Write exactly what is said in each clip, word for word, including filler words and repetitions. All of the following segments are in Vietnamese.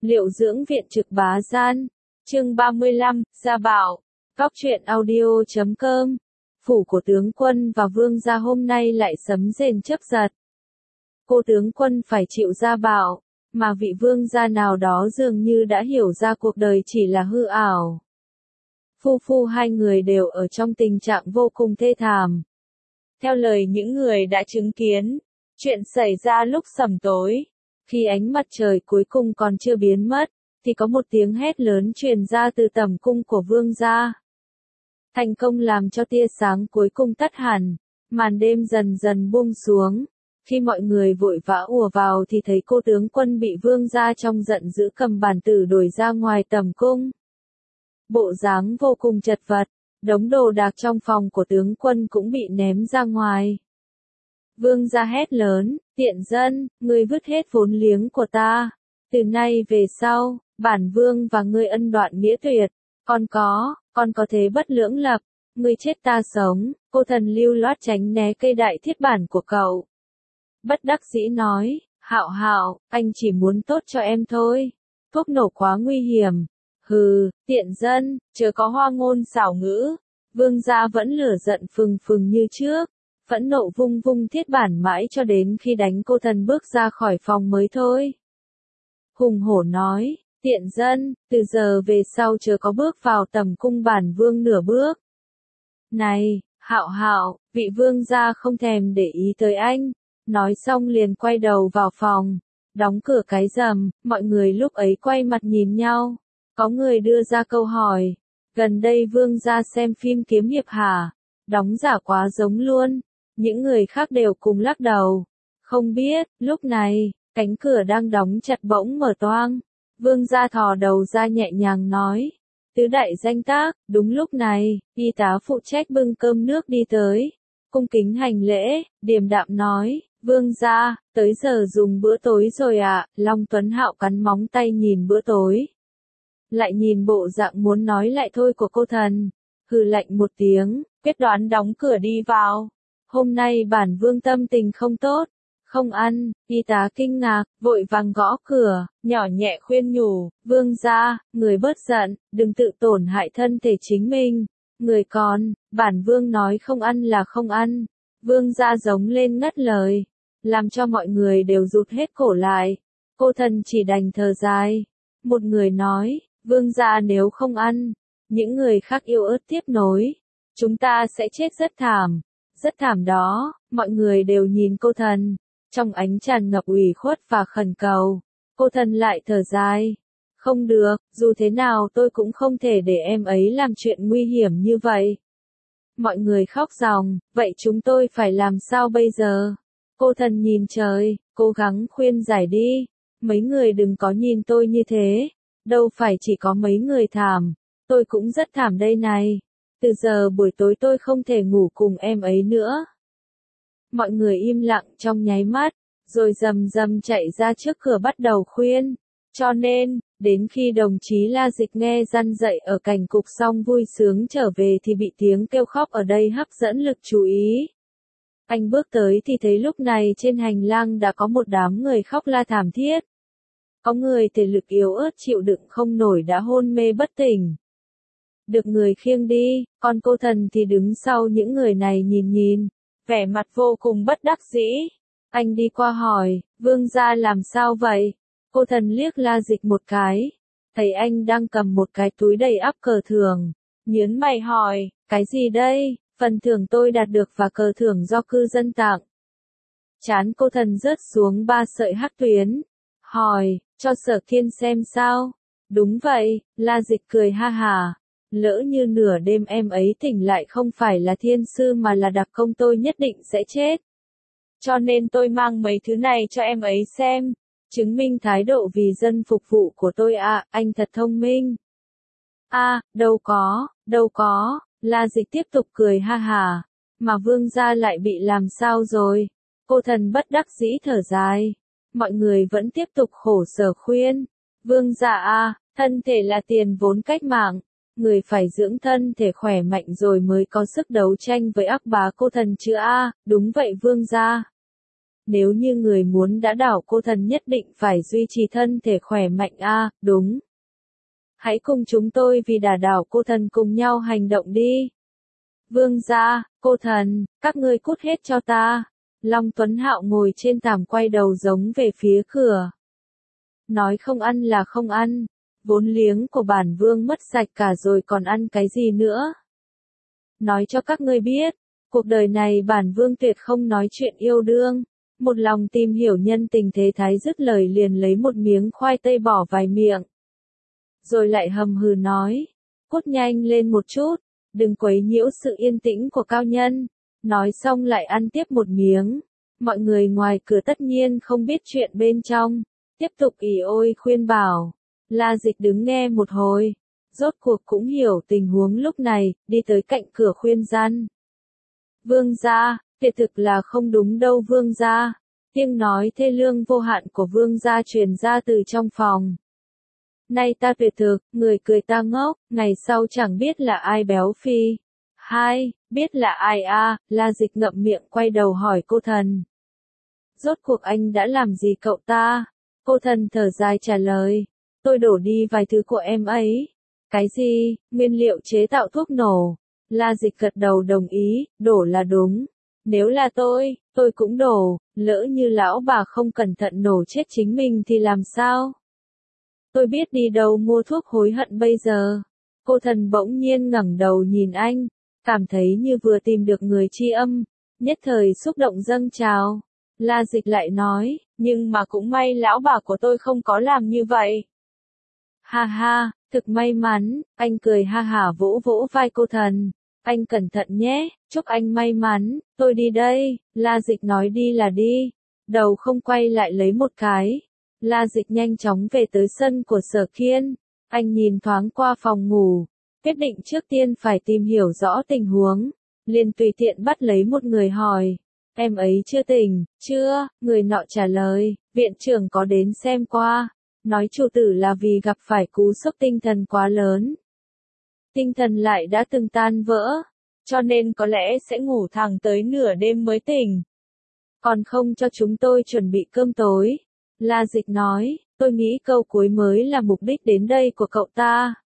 Liệu dưỡng viện trực bá gian. Chương ba mươi lăm, Gia Bảo. Góc truyện audio chấm com. Phủ của tướng quân và vương gia hôm nay lại sấm rền chớp giật. Cô tướng quân phải chịu gia bảo, mà vị vương gia nào đó dường như đã hiểu ra cuộc đời chỉ là hư ảo. Phu phu hai người đều ở trong tình trạng vô cùng thê thảm. Theo lời những người đã chứng kiến, chuyện xảy ra lúc sẩm tối. Khi ánh mặt trời cuối cùng còn chưa biến mất, thì có một tiếng hét lớn truyền ra từ tầm cung của vương gia. Thành công làm cho tia sáng cuối cùng tắt hẳn, màn đêm dần dần buông xuống. Khi mọi người vội vã ùa vào thì thấy cô tướng quân bị vương gia trong giận dữ cầm bản tử đuổi ra ngoài tầm cung. Bộ dáng vô cùng chật vật, đống đồ đạc trong phòng của tướng quân cũng bị ném ra ngoài. Vương gia hét lớn, tiện dân, ngươi vứt hết vốn liếng của ta. Từ nay về sau, bản vương và ngươi ân đoạn nghĩa tuyệt. Còn có, còn có thế bất lưỡng lập. Ngươi chết ta sống, cô thần lưu loát tránh né cây đại thiết bản của cậu. Bất đắc dĩ nói, Hạo Hạo, anh chỉ muốn tốt cho em thôi. Thuốc nổ quá nguy hiểm. Hừ, tiện dân, chớ có hoa ngôn xảo ngữ. Vương gia vẫn lửa giận phừng phừng như trước. Phẫn nộ vung vung thiết bản mãi cho đến khi đánh cô thần bước ra khỏi phòng mới thôi. Hùng hổ nói, tiện dân, từ giờ về sau chớ có bước vào tầm cung bản vương nửa bước. Này, Hạo Hạo, vị vương gia không thèm để ý tới anh. Nói xong liền quay đầu vào phòng, đóng cửa cái rầm, mọi người lúc ấy quay mặt nhìn nhau. Có người đưa ra câu hỏi, gần đây vương gia xem phim kiếm hiệp hả? Đóng giả quá giống luôn. Những người khác đều cùng lắc đầu. Không biết, lúc này, cánh cửa đang đóng chặt bỗng mở toang. Vương gia thò đầu ra nhẹ nhàng nói. Tứ đại danh tác, đúng lúc này, y tá phụ trách bưng cơm nước đi tới. Cung kính hành lễ, điềm đạm nói, vương gia, tới giờ dùng bữa tối rồi ạ. À? Long Tuấn Hạo cắn móng tay nhìn bữa tối. Lại nhìn bộ dạng muốn nói lại thôi của cô thần. Hừ lạnh một tiếng, quyết đoán đóng cửa đi vào. Hôm nay bản vương tâm tình không tốt, không ăn. Y tá kinh ngạc, vội vàng gõ cửa, nhỏ nhẹ khuyên nhủ, vương gia, người bớt giận, đừng tự tổn hại thân thể chính mình. Người còn, bản vương nói không ăn là không ăn. Vương gia giống lên ngắt lời, làm cho mọi người đều rụt hết cổ lại. Cô thần chỉ đành thở dài. Một người nói, vương gia nếu không ăn, những người khác yếu ớt tiếp nối, chúng ta sẽ chết rất thảm. Rất thảm đó, mọi người đều nhìn cô thần, trong ánh tràn ngập ủy khuất và khẩn cầu. Cô thần lại thở dài. Không được, dù thế nào tôi cũng không thể để em ấy làm chuyện nguy hiểm như vậy. Mọi người khóc ròng, vậy chúng tôi phải làm sao bây giờ? Cô thần nhìn trời, cố gắng khuyên giải đi. Mấy người đừng có nhìn tôi như thế. Đâu phải chỉ có mấy người thảm, tôi cũng rất thảm đây này. Từ giờ buổi tối tôi không thể ngủ cùng em ấy nữa. Mọi người im lặng trong nháy mắt, rồi rầm rầm chạy ra trước cửa bắt đầu khuyên. Cho nên, đến khi đồng chí La Dịch nghe răn dạy ở cảnh cục xong vui sướng trở về thì bị tiếng kêu khóc ở đây hấp dẫn lực chú ý. Anh bước tới thì thấy lúc này trên hành lang đã có một đám người khóc la thảm thiết. Có người thể lực yếu ớt chịu đựng không nổi đã hôn mê bất tỉnh. Được người khiêng đi, còn cô thần thì đứng sau những người này nhìn nhìn, vẻ mặt vô cùng bất đắc dĩ. Anh đi qua hỏi, vương gia làm sao vậy? Cô thần liếc La Dịch một cái, thấy anh đang cầm một cái túi đầy ắp cờ thưởng, nhớn mày hỏi, cái gì đây? Phần thưởng tôi đạt được và cờ thưởng do cư dân tặng. Trán cô thần rớt xuống ba sợi hắc tuyến, hỏi, cho Sở Thiên xem sao? Đúng vậy, La Dịch cười ha hả. Lỡ như nửa đêm em ấy tỉnh lại không phải là thiên sư mà là đặc công tôi nhất định sẽ chết. Cho nên tôi mang mấy thứ này cho em ấy xem, chứng minh thái độ vì dân phục vụ của tôi à, anh thật thông minh. À, đâu có, đâu có, La Dịch tiếp tục cười ha hả, mà vương gia lại bị làm sao rồi? Cô thần bất đắc dĩ thở dài, mọi người vẫn tiếp tục khổ sở khuyên. Vương gia à, thân thể là tiền vốn cách mạng. Người phải dưỡng thân thể khỏe mạnh rồi mới có sức đấu tranh với ác bá cô thần chứ a, à, đúng vậy vương gia. Nếu như người muốn đả đảo cô thần nhất định phải duy trì thân thể khỏe mạnh a, đúng. Hãy cùng chúng tôi vì đả đảo cô thần cùng nhau hành động đi. Vương gia, cô thần, các ngươi cút hết cho ta. Long Tuấn Hạo ngồi trên thảm quay đầu giống về phía cửa. Nói không ăn là không ăn. Vốn liếng của bản vương mất sạch cả rồi còn ăn cái gì nữa. Nói cho các ngươi biết, cuộc đời này bản vương tuyệt không nói chuyện yêu đương. Một lòng tìm hiểu nhân tình thế thái dứt lời liền lấy một miếng khoai tây bỏ vài miệng. Rồi lại hầm hừ nói, cút nhanh lên một chút, đừng quấy nhiễu sự yên tĩnh của cao nhân. Nói xong lại ăn tiếp một miếng. Mọi người ngoài cửa tất nhiên không biết chuyện bên trong. Tiếp tục ỉ ôi khuyên bảo. La Dịch đứng nghe một hồi. Rốt cuộc cũng hiểu tình huống lúc này, đi tới cạnh cửa khuyên gian. Vương gia, tuyệt thực là không đúng đâu vương gia. Tiếng nói thê lương vô hạn của vương gia truyền ra từ trong phòng. Nay ta tuyệt thực, người cười ta ngốc, ngày sau chẳng biết là ai béo phi. Hai, biết là ai a? À, La Dịch ngậm miệng quay đầu hỏi cô thần. Rốt cuộc anh đã làm gì cậu ta? Cô thần thở dài trả lời. Tôi đổ đi vài thứ của em ấy. Cái gì? Nguyên liệu chế tạo thuốc nổ. La Dịch gật đầu đồng ý, đổ là đúng. Nếu là tôi, tôi cũng đổ, lỡ như lão bà không cẩn thận nổ chết chính mình thì làm sao? Tôi biết đi đâu mua thuốc hối hận bây giờ. Cô thần bỗng nhiên ngẩng đầu nhìn anh, cảm thấy như vừa tìm được người tri âm, nhất thời xúc động dâng trào. La Dịch lại nói, nhưng mà cũng may lão bà của tôi không có làm như vậy. Ha ha, thực may mắn, anh cười ha hả vỗ vỗ vai cô thần. Anh cẩn thận nhé, chúc anh may mắn, tôi đi đây. La Dịch nói đi là đi, đầu không quay lại lấy một cái. La Dịch nhanh chóng về tới sân của Sở Kiên. Anh nhìn thoáng qua phòng ngủ, quyết định trước tiên phải tìm hiểu rõ tình huống. Liền tùy tiện bắt lấy một người hỏi, em ấy chưa tỉnh, chưa? Người nọ trả lời, viện trưởng có đến xem qua. Nói chủ tử là vì gặp phải cú sốc tinh thần quá lớn. Tinh thần lại đã từng tan vỡ, cho nên có lẽ sẽ ngủ thẳng tới nửa đêm mới tỉnh. Còn không cho chúng tôi chuẩn bị cơm tối. La Dịch nói, tôi nghĩ câu cuối mới là mục đích đến đây của cậu ta.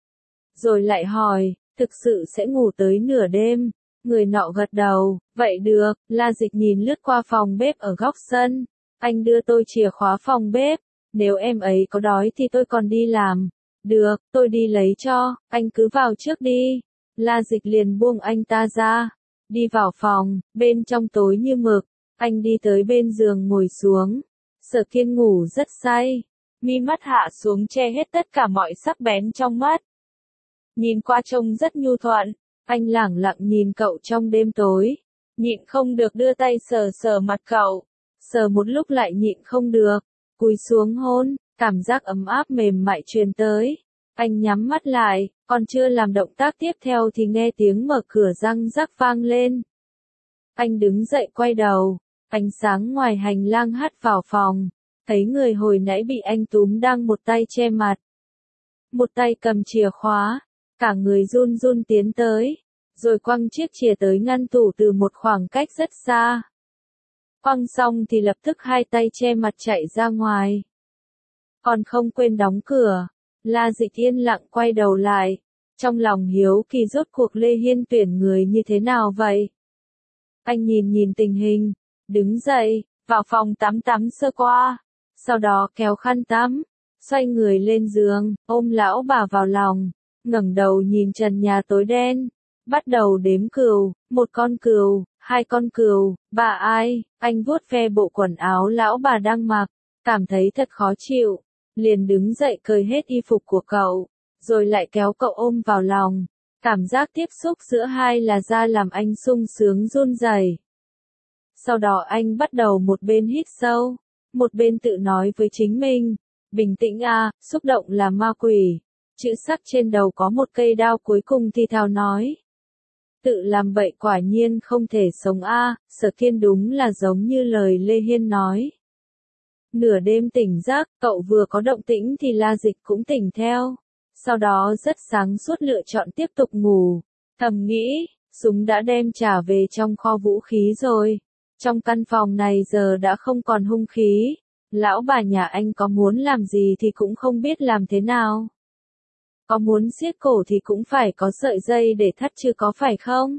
Rồi lại hỏi, thực sự sẽ ngủ tới nửa đêm. Người nọ gật đầu, vậy được. La Dịch nhìn lướt qua phòng bếp ở góc sân. Anh đưa tôi chìa khóa phòng bếp. Nếu em ấy có đói thì tôi còn đi làm. Được, tôi đi lấy cho, anh cứ vào trước đi. La Dịch liền buông anh ta ra. Đi vào phòng, bên trong tối như mực. Anh đi tới bên giường ngồi xuống. Sở Kiên ngủ rất say. Mi mắt hạ xuống che hết tất cả mọi sắc bén trong mắt. Nhìn qua trông rất nhu thuận. Anh lẳng lặng nhìn cậu trong đêm tối. Nhịn không được đưa tay sờ sờ mặt cậu. Sờ một lúc lại nhịn không được. Cúi xuống hôn, cảm giác ấm áp mềm mại truyền tới. Anh nhắm mắt lại, còn chưa làm động tác tiếp theo thì nghe tiếng mở cửa răng rắc vang lên. Anh đứng dậy quay đầu, ánh sáng ngoài hành lang hắt vào phòng, thấy người hồi nãy bị anh túm đang một tay che mặt. Một tay cầm chìa khóa, cả người run run tiến tới, rồi quăng chiếc chìa tới ngăn tủ từ một khoảng cách rất xa. Quăng xong thì lập tức hai tay che mặt chạy ra ngoài. Còn không quên đóng cửa. La Dịch yên lặng quay đầu lại. Trong lòng hiếu kỳ rốt cuộc Lê Hiên tuyển người như thế nào vậy? Anh nhìn nhìn tình hình, đứng dậy, vào phòng tắm tắm sơ qua. Sau đó kéo khăn tắm, xoay người lên giường, ôm lão bà vào lòng, ngẩng đầu nhìn trần nhà tối đen. Bắt đầu đếm cừu, một con cừu, hai con cừu, bà ai, anh vuốt ve bộ quần áo lão bà đang mặc, cảm thấy thật khó chịu, liền đứng dậy cởi hết y phục của cậu, rồi lại kéo cậu ôm vào lòng, cảm giác tiếp xúc giữa hai là da làm anh sung sướng run rẩy. Sau đó anh bắt đầu một bên hít sâu, một bên tự nói với chính mình, bình tĩnh a, xúc động là ma quỷ, chữ sắc trên đầu có một cây đao cuối cùng thì thào nói. Tự làm bậy quả nhiên không thể sống a, à, Sở Kiên đúng là giống như lời Lê Hiên nói. Nửa đêm tỉnh giấc, cậu vừa có động tĩnh thì La Dịch cũng tỉnh theo. Sau đó rất sáng suốt lựa chọn tiếp tục ngủ. Thầm nghĩ, súng đã đem trả về trong kho vũ khí rồi. Trong căn phòng này giờ đã không còn hung khí. Lão bà nhà anh có muốn làm gì thì cũng không biết làm thế nào. Có muốn siết cổ thì cũng phải có sợi dây để thắt chứ có phải không?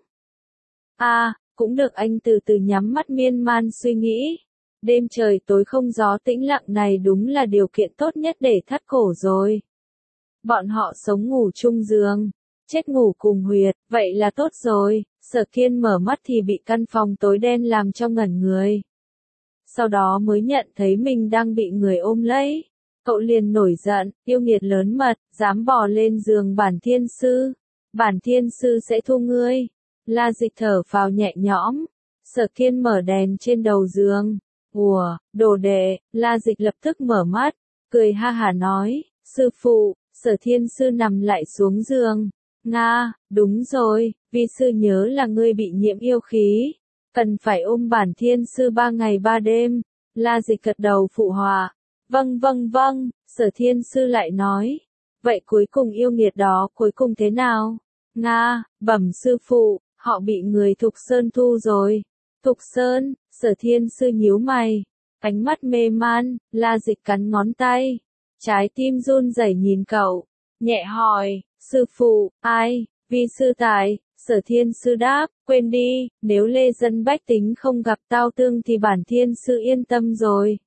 À, cũng được, anh từ từ nhắm mắt miên man suy nghĩ. Đêm trời tối không gió tĩnh lặng này đúng là điều kiện tốt nhất để thắt cổ rồi. Bọn họ sống ngủ chung giường, chết ngủ cùng huyệt, vậy là tốt rồi. Sở Kiên mở mắt thì bị căn phòng tối đen làm cho ngẩn người. Sau đó mới nhận thấy mình đang bị người ôm lấy. Cậu liền nổi giận, yêu nghiệt lớn mật, dám bò lên giường bản thiên sư. Bản thiên sư sẽ thu ngươi. La Dịch thở phào nhẹ nhõm. Sở Kiên mở đèn trên đầu giường. Ủa, đồ đệ. La Dịch lập tức mở mắt, cười ha hả nói, sư phụ. Sở Thiên sư nằm lại xuống giường. Nga, đúng rồi, vi sư nhớ là ngươi bị nhiễm yêu khí. Cần phải ôm bản thiên sư ba ngày ba đêm. La Dịch gật đầu phụ họa. Vâng vâng vâng, Sở Thiên sư lại nói. Vậy cuối cùng yêu nghiệt đó cuối cùng thế nào? Nga, bẩm sư phụ, họ bị người Thục Sơn thu rồi. Thục Sơn, Sở Thiên sư nhíu mày. Ánh mắt mê man, La Dịch cắn ngón tay. Trái tim run rẩy nhìn cậu. Nhẹ hỏi, sư phụ, ai? Vi sư tài. Sở Thiên sư đáp, quên đi, nếu lê dân bách tính không gặp tao tương thì bản thiên sư yên tâm rồi.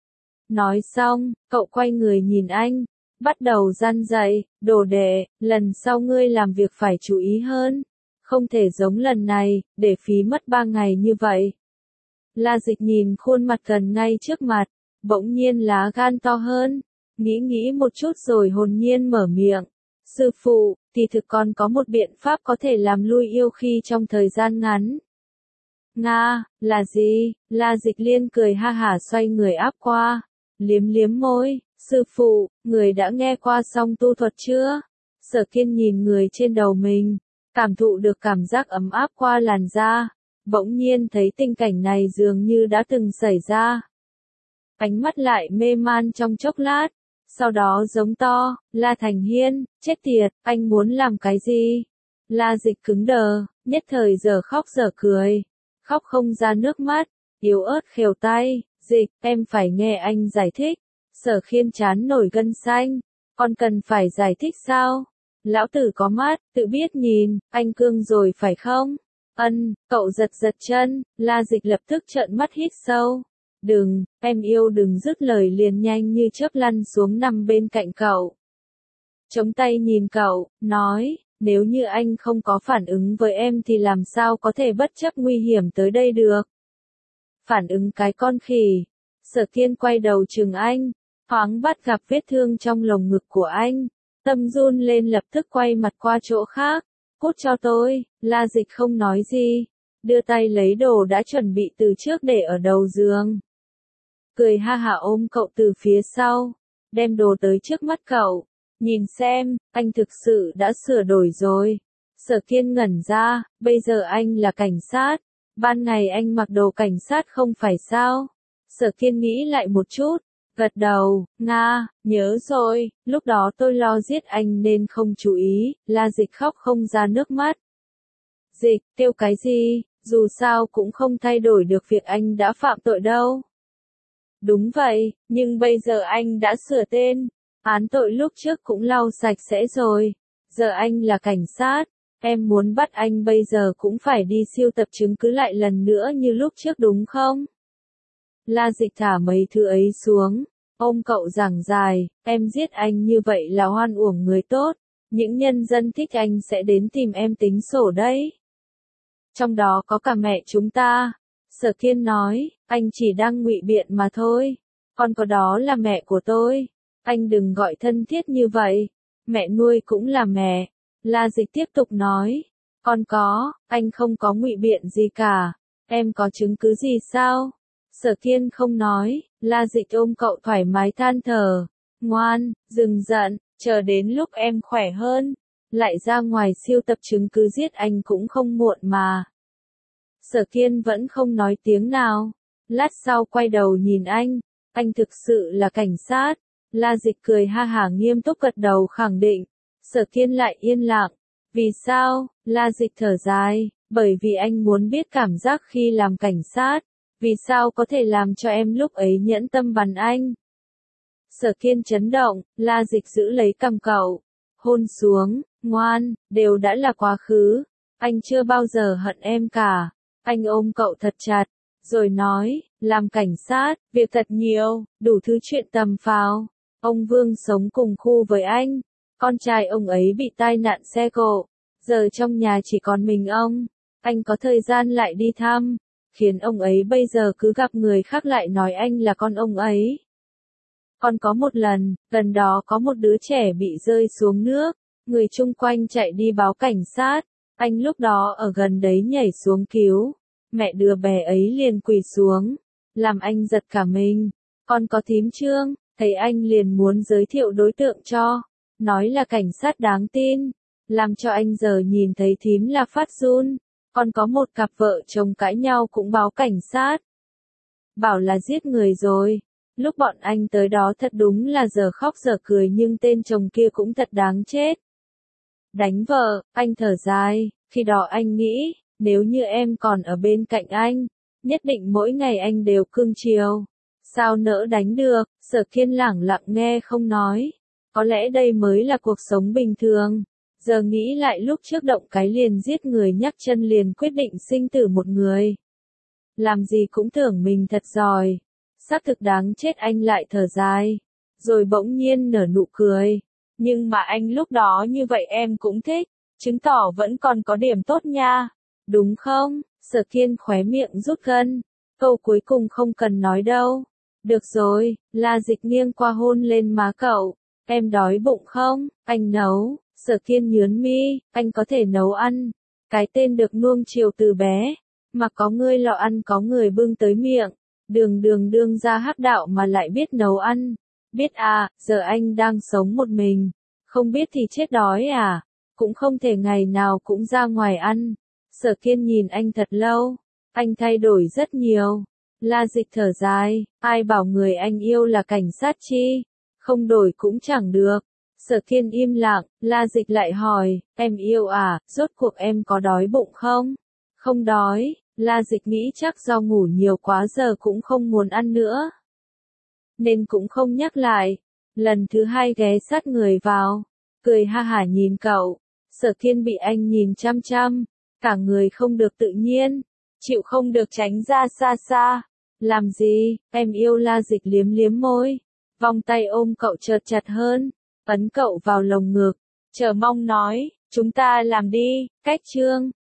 Nói xong, cậu quay người nhìn anh, bắt đầu răn dạy, đồ đệ, lần sau ngươi làm việc phải chú ý hơn. Không thể giống lần này, để phí mất ba ngày như vậy. La Dịch nhìn khuôn mặt gần ngay trước mặt, bỗng nhiên lá gan to hơn, nghĩ nghĩ một chút rồi hồn nhiên mở miệng. Sư phụ, thì thực con có một biện pháp có thể làm lui yêu khi trong thời gian ngắn. Nga, là gì? La Dịch liên cười ha hả xoay người áp qua, liếm liếm môi. Sư phụ, người đã nghe qua song tu thuật chưa? Sở Kiên nhìn người trên đầu mình, cảm thụ được cảm giác ấm áp qua làn da, bỗng nhiên thấy tình cảnh này dường như đã từng xảy ra. Ánh mắt lại mê man trong chốc lát. Sau đó giống to, La Thành Hiên, chết tiệt, anh muốn làm cái gì? La Dịch cứng đờ, nhất thời giờ khóc giờ cười, khóc không ra nước mắt, yếu ớt khều tay, Dịch, em phải nghe anh giải thích. Sở Khiên chán nổi gân xanh, con cần phải giải thích sao? Lão tử có mắt, tự biết nhìn, anh cương rồi phải không? Ân, cậu giật giật chân, La Dịch lập tức trợn mắt hít sâu. Đừng, em yêu đừng, dứt lời liền nhanh như chớp lăn xuống nằm bên cạnh cậu. Chống tay nhìn cậu, nói, nếu như anh không có phản ứng với em thì làm sao có thể bất chấp nguy hiểm tới đây được. Phản ứng cái con khỉ. Sở Kiên quay đầu chừng anh, thoáng bắt gặp vết thương trong lồng ngực của anh. Tâm run lên lập tức quay mặt qua chỗ khác. Cút cho tôi. La Dịch không nói gì, đưa tay lấy đồ đã chuẩn bị từ trước để ở đầu giường. Cười ha hả ôm cậu từ phía sau, đem đồ tới trước mắt cậu. Nhìn xem, anh thực sự đã sửa đổi rồi. Sở Kiên ngẩn ra, bây giờ anh là cảnh sát. Ban ngày anh mặc đồ cảnh sát không phải sao? Sở Kiên nghĩ lại một chút, gật đầu, Nga, nhớ rồi, lúc đó tôi lo giết anh nên không chú ý. La Dịch khóc không ra nước mắt. Dịch, kêu cái gì, dù sao cũng không thay đổi được việc anh đã phạm tội đâu. Đúng vậy, nhưng bây giờ anh đã sửa tên, án tội lúc trước cũng lau sạch sẽ rồi. Giờ anh là cảnh sát, em muốn bắt anh bây giờ cũng phải đi siêu tập chứng cứ lại lần nữa như lúc trước đúng không? La Dịch thả mấy thứ ấy xuống, ôm cậu giảng dài, em giết anh như vậy là hoan uổng người tốt, những nhân dân thích anh sẽ đến tìm em tính sổ đấy. Trong đó có cả mẹ chúng ta. Sở Kiên nói, anh chỉ đang ngụy biện mà thôi, con có đó là mẹ của tôi, anh đừng gọi thân thiết như vậy, mẹ nuôi cũng là mẹ. La Dịch tiếp tục nói, con có, anh không có ngụy biện gì cả, em có chứng cứ gì sao? Sở Kiên không nói, La Dịch ôm cậu thoải mái than thở, ngoan, đừng giận, chờ đến lúc em khỏe hơn, lại ra ngoài siêu tập chứng cứ giết anh cũng không muộn mà. Sở Kiên vẫn không nói tiếng nào, lát sau quay đầu nhìn anh, anh thực sự là cảnh sát. La Dịch cười ha hả nghiêm túc gật đầu khẳng định. Sở Kiên lại yên lặng. Vì sao? La Dịch thở dài, bởi vì anh muốn biết cảm giác khi làm cảnh sát. Vì sao có thể làm cho em lúc ấy nhẫn tâm bắn anh? Sở Kiên chấn động, La Dịch giữ lấy cằm cậu. Hôn xuống, ngoan, đều đã là quá khứ. Anh chưa bao giờ hận em cả. Anh ôm cậu thật chặt, rồi nói, làm cảnh sát, việc thật nhiều, đủ thứ chuyện tầm phào. Ông Vương sống cùng khu với anh. Con trai ông ấy bị tai nạn xe cộ. Giờ trong nhà chỉ còn mình ông. Anh có thời gian lại đi thăm. Khiến ông ấy bây giờ cứ gặp người khác lại nói anh là con ông ấy. Còn có một lần, gần đó có một đứa trẻ bị rơi xuống nước. Người chung quanh chạy đi báo cảnh sát. Anh lúc đó ở gần đấy nhảy xuống cứu. Mẹ đứa bé ấy liền quỳ xuống. Làm anh giật cả mình. Con có thím Trương, thấy anh liền muốn giới thiệu đối tượng cho. Nói là cảnh sát đáng tin. Làm cho anh giờ nhìn thấy thím là phát run. Còn có một cặp vợ chồng cãi nhau cũng báo cảnh sát. Bảo là giết người rồi. Lúc bọn anh tới đó thật đúng là giờ khóc giờ cười nhưng tên chồng kia cũng thật đáng chết. Đánh vợ, anh thở dài, khi đó anh nghĩ, nếu như em còn ở bên cạnh anh, nhất định mỗi ngày anh đều cưng chiều. Sao nỡ đánh được, Sở Kiên lẳng lặng nghe không nói. Có lẽ đây mới là cuộc sống bình thường. Giờ nghĩ lại lúc trước động cái liền giết người nhắc chân liền quyết định sinh tử một người. Làm gì cũng tưởng mình thật giỏi. Xác thực đáng chết anh lại thở dài. Rồi bỗng nhiên nở nụ cười. Nhưng mà anh lúc đó như vậy em cũng thích. Chứng tỏ vẫn còn có điểm tốt nha. Đúng không? Sở Kiên khóe miệng rút gân. Câu cuối cùng không cần nói đâu. Được rồi, La Dịch nghiêng qua hôn lên má cậu. Em đói bụng không? Anh nấu. Sở Kiên nhướng mi, anh có thể nấu ăn. Cái tên được nuông chiều từ bé. Mà có người lọ ăn có người bưng tới miệng. Đường đường đương ra hắc đạo mà lại biết nấu ăn. Biết à, giờ anh đang sống một mình. Không biết thì chết đói à. Cũng không thể ngày nào cũng ra ngoài ăn. Sở Kiên nhìn anh thật lâu. Anh thay đổi rất nhiều. La Dịch thở dài. Ai bảo người anh yêu là cảnh sát chi. Không đổi cũng chẳng được. Sở Kiên im lặng, La Dịch lại hỏi, em yêu à, rốt cuộc em có đói bụng không? Không đói, La Dịch nghĩ chắc do ngủ nhiều quá giờ cũng không muốn ăn nữa. Nên cũng không nhắc lại. Lần thứ hai ghé sát người vào, cười ha hả nhìn cậu. Sở Kiên bị anh nhìn chăm chăm, cả người không được tự nhiên, chịu không được tránh ra xa xa. Làm gì, em yêu La Dịch liếm liếm môi, vòng tay ôm cậu chợt chặt hơn. Ấn cậu vào lồng ngực, chờ mong nói, chúng ta làm đi, cách chương.